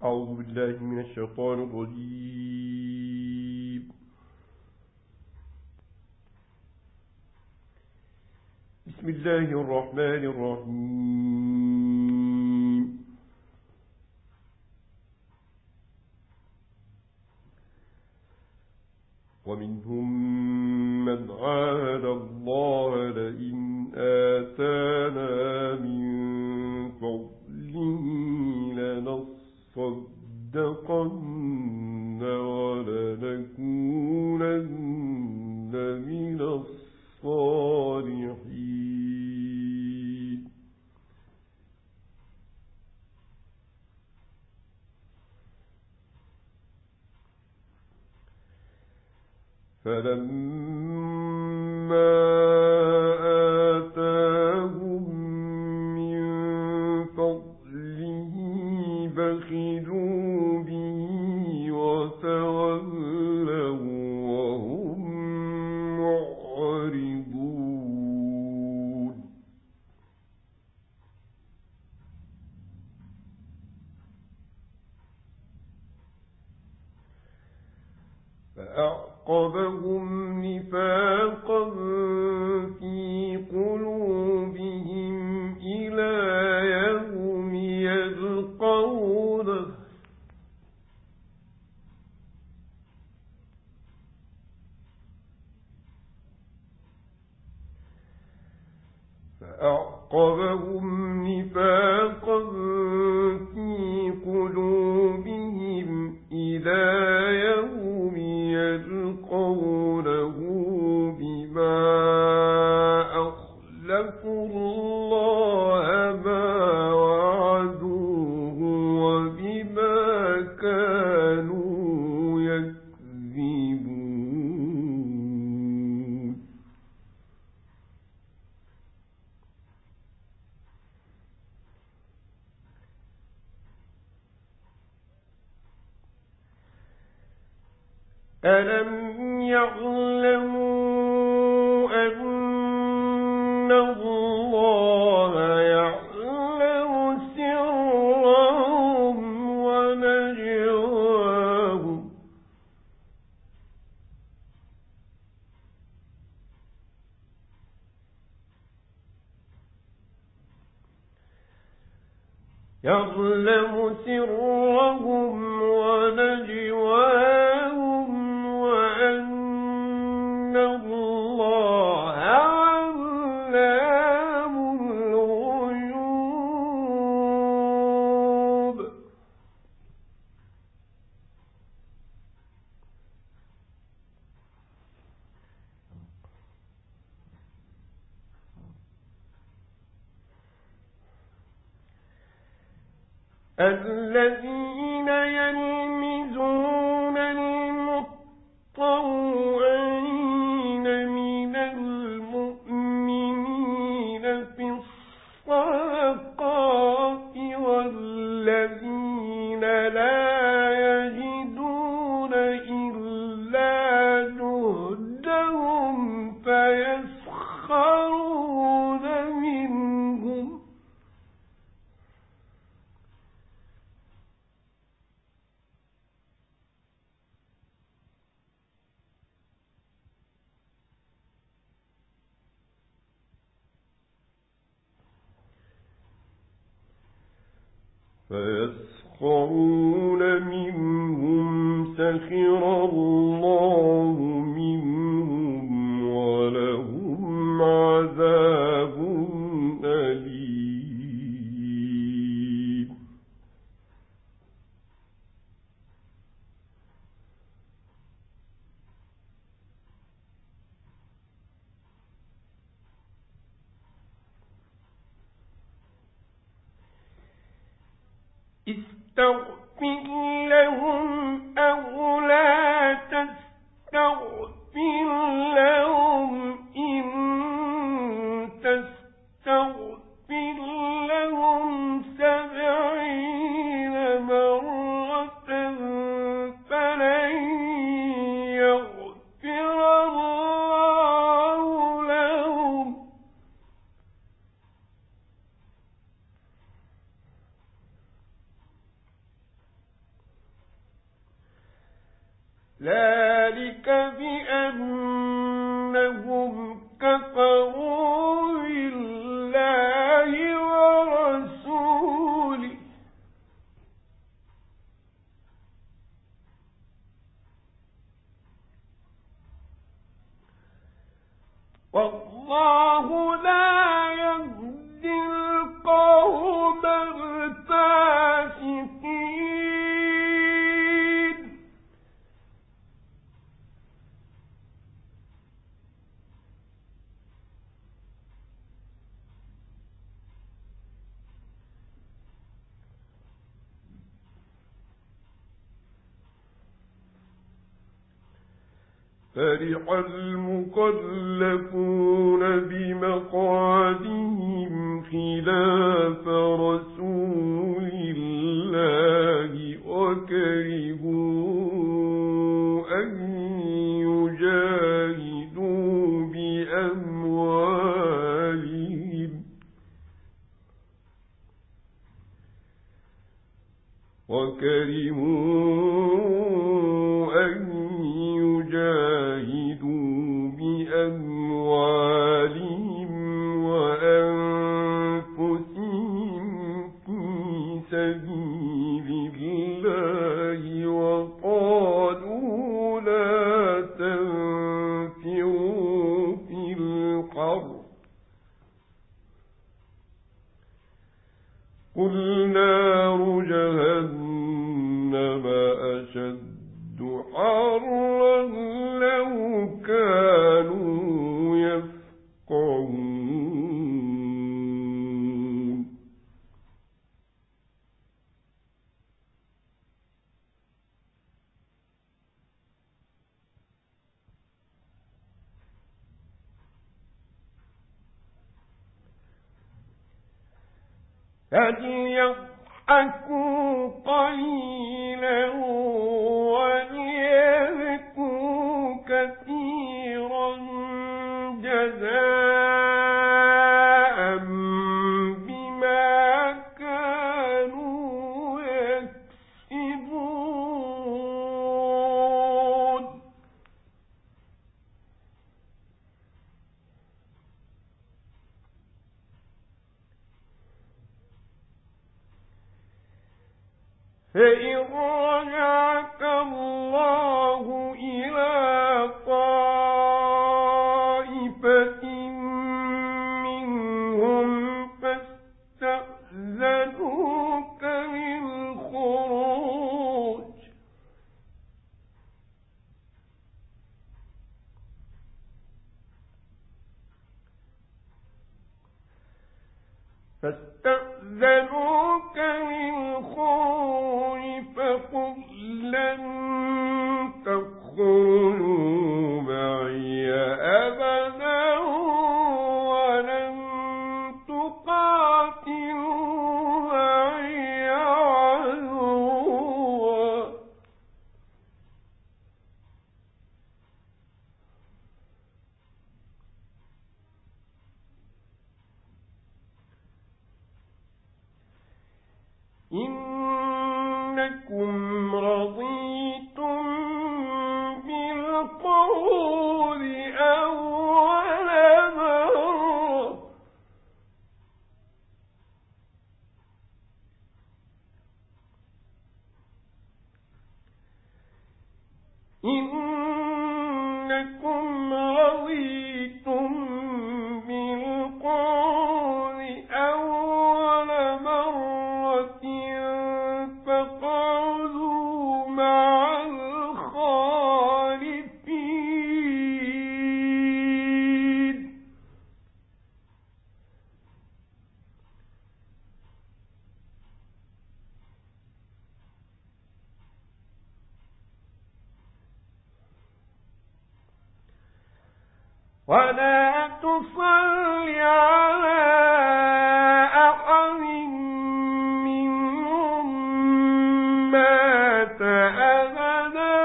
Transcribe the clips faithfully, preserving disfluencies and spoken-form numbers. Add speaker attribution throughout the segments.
Speaker 1: أعوذ بالله من الشيطان الرجيم. بسم الله الرحمن الرحيم. ومنهم من عاهد الله لئن آتانا من فضله لنصدقن ولنكونن من الصالحين. فلما آتاهم من فضله بخلوا به وتولوا وهم معرضون. فأعقبهم نفاقا في قلوبهم إلى يوم يلقونه فأعقبهم نفاقا في قلوبهم إلى يوم يلقونه بما أخلفوا الله ما وعدوه وبما كانوا يكذبون. ألم يعلموا أن الله يعلم سرهم ونجواهم يعلم سرهم ونجواهم وأن الله علام الغيوب. الذين يلمزون المطوعين من المؤمنين في الصدقات والذين لا يجدون إلا جهدهم فيسخرون منهم فيسخرون منهم سخر الله منهم ولهم عذاب أليم. استغفر لهم أو لا تستغفر لهم إن تستغفر لهم سبعين مرة فلن يغفر الله لهم ذلك بأنهم كفروا بالله ورسوله والله لا يهدي القوم الفاسقين. فرح المكلفون بمقعدهم خلاف رسول الله وكرهوا أن يجاهدوا بأموالهم وكرهوا أن يجاهدوا بأموالهم وأنفسهم في سبيل الله وقالوا لا تنفروا في الحر قل نار جهنم أشد حرا لو كانوا يفقهون. فليضحكوا قليلا وليبكوا كثيرا جزاء بما كانوا يكسبون. فإن رجعك الله إلى طائفة منهم فاستأذنوك للخروج فاستأذنوك للخروج فقل لن تخرجوا معي أبدا ولن تقاتلوا معي عدوا إنكم رضيتم بالقول أول مرة إنكم رضيتم بالقول أول مرة فقعدوا مع الخالفين. ولا تصل على أحد منهم مات أبدا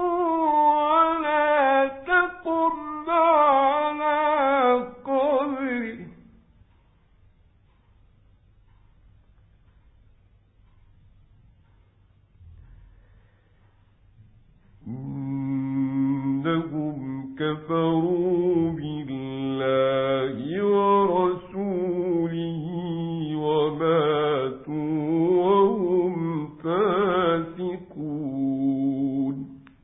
Speaker 1: ولا تقم على قبره كفروا بالله ورسوله وماتوا وهم فاسقون.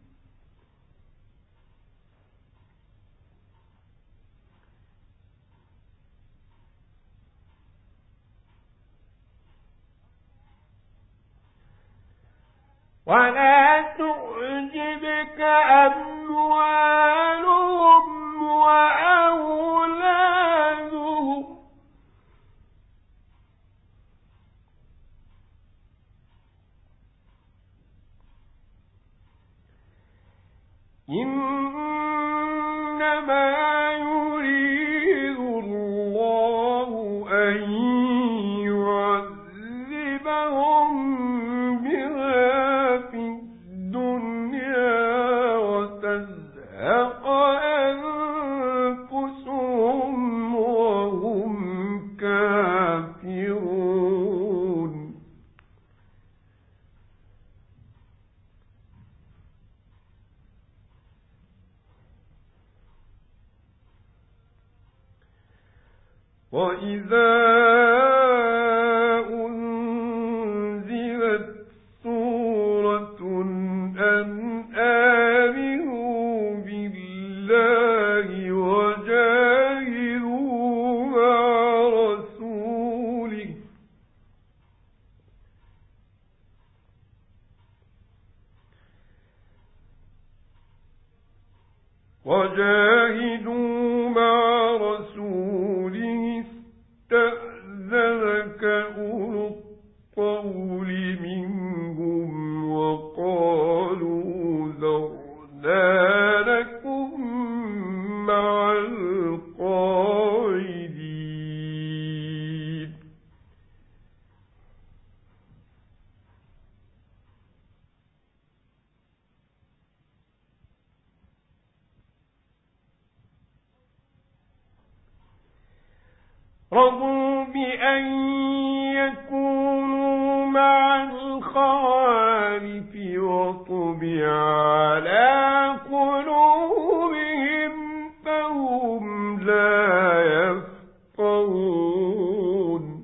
Speaker 1: ولا تعجبك أموالهم وأولادهم إنما يريد الله أن يعذبهم بها في الدنيا وتزهق أنفسهم وهم كافرون. وإذا أنزلت سورة أن آمنوا بالله وجاهدوا مع رسوله وجاهدوا مع رسوله استأذنك أولو الطول منهم وقالوا ذرنا لكم مع القاعدين. رضوا بأن يكونوا مع الخوالف وطبع على قلوبهم فهم لا يفقهون.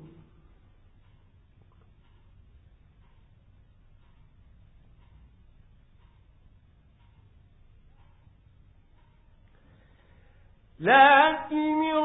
Speaker 1: لكن